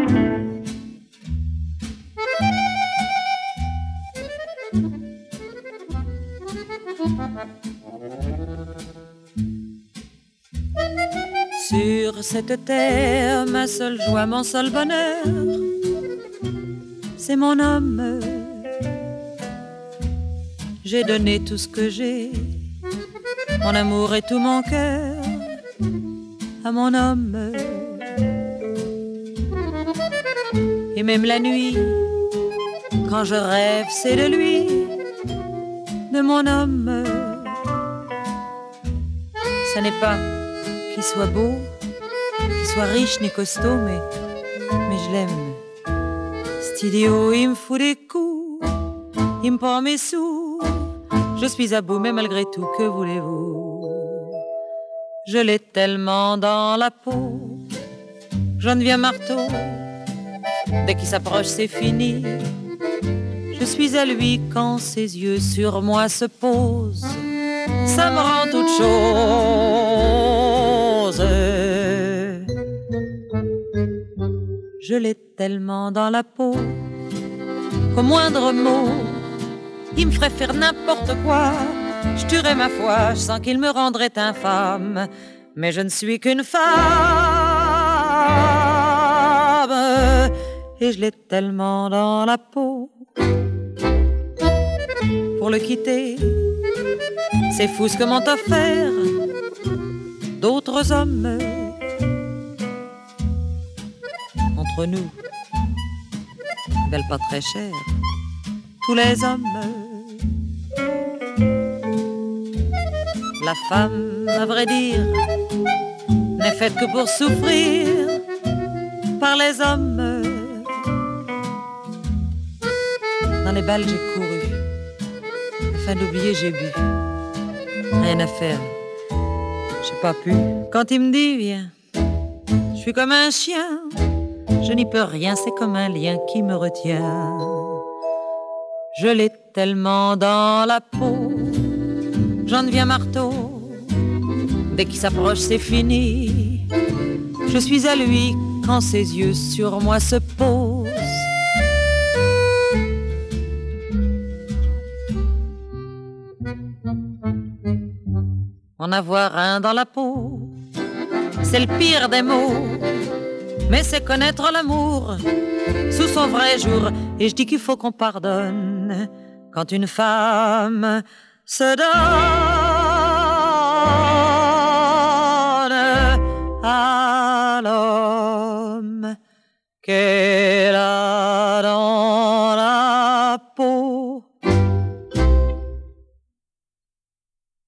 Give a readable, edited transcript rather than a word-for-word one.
Sur cette terre, ma seule joie, mon seul bonheur, c'est mon homme. J'ai donné tout ce que j'ai, mon amour et tout mon cœur à mon homme. Et même la nuit, quand je rêve, c'est de lui, de mon homme. Ce n'est pas qu'il soit beau, qu'il soit riche ni costaud, mais je l'aime. Cet idiot, il me fout des coups, il me prend mes sous. Je suis à bout, mais malgré tout, que voulez-vous? Je l'ai tellement dans la peau, j'en deviens marteau. Dès qu'il s'approche, c'est fini. Je suis à lui quand ses yeux sur moi se posent. Ça me rend toute chose. Je l'ai tellement dans la peau qu'au moindre mot, il me ferait faire n'importe quoi. Je tuerais ma foi, je sens qu'il me rendrait infâme. Mais je ne suis qu'une femme. Et je l'ai tellement dans la peau. Pour le quitter, c'est fou ce que m'ont offert d'autres hommes. Entre nous, ils valent pas très cher, tous les hommes. La femme, à vrai dire, n'est faite que pour souffrir par les hommes. Dans les balles, j'ai couru, afin d'oublier, j'ai bu. Rien à faire, j'ai pas pu. Quand il me dit viens, je suis comme un chien, je n'y peux rien, c'est comme un lien qui me retient. Je l'ai tellement dans la peau, j'en deviens marteau. Dès qu'il s'approche, c'est fini. Je suis à lui quand ses yeux sur moi se posent. En avoir un dans la peau, c'est le pire des mots. Mais c'est connaître l'amour sous son vrai jour. Et je dis qu'il faut qu'on pardonne quand une femme se donne à l'homme qu'elle a